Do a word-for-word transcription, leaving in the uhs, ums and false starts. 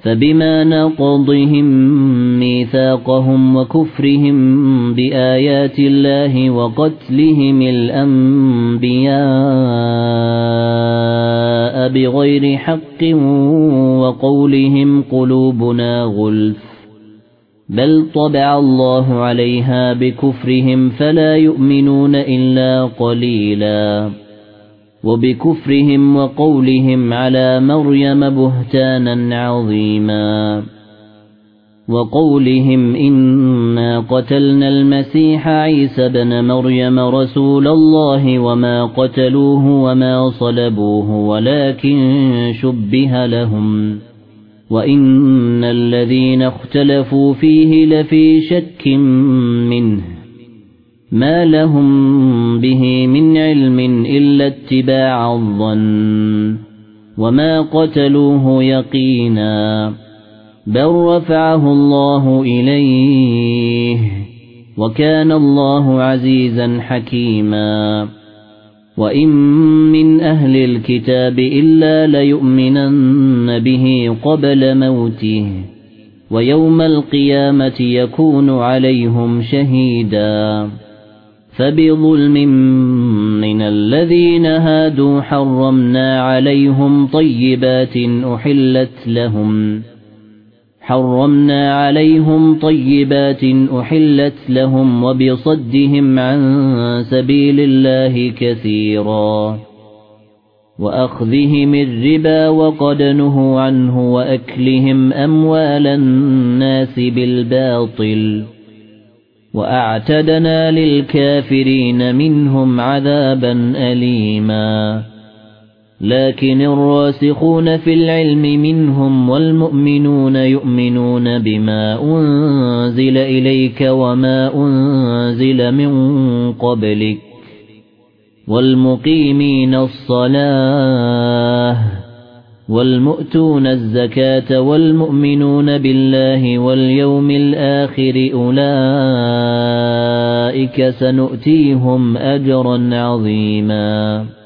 فبما نقضهم ميثاقهم وكفرهم بآيات الله وقتلهم الأنبياء بغير حق وقولهم قلوبنا غلف بل طبع الله عليها بكفرهم فلا يؤمنون إلا قليلا وبكفرهم وقولهم على مريم بهتانا عظيما وقولهم إنا قتلنا المسيح عيسى بن مريم رسول الله وما قتلوه وما صلبوه ولكن شبه لهم وإن الذين اختلفوا فيه لفي شك منه ما لهم به من علم إلا اتباع الظن وما قتلوه يقينا بل رفعه الله إليه وكان الله عزيزا حكيما وإن من أهل الكتاب إلا ليؤمنن به قبل موته ويوم القيامة يكون عليهم شهيدا فبظلم من الذين هادوا حرمنا عليهم طيبات أحلت لهم حرمنا عليهم طيبات أحلت لهم وبصدهم عن سبيل الله كثيرا وأخذهم الربا وقد نهوا عنه وأكلهم أموال الناس بالباطل وأعتدنا للكافرين منهم عذابا أليما لكن الراسخون في العلم منهم والمؤمنون يؤمنون بما أنزل إليك وما أنزل من قبلك والمقيمين الصلاة والمؤتون الزكاة والمؤمنون بالله واليوم الآخر أولئك سنؤتيهم أجرا عظيما.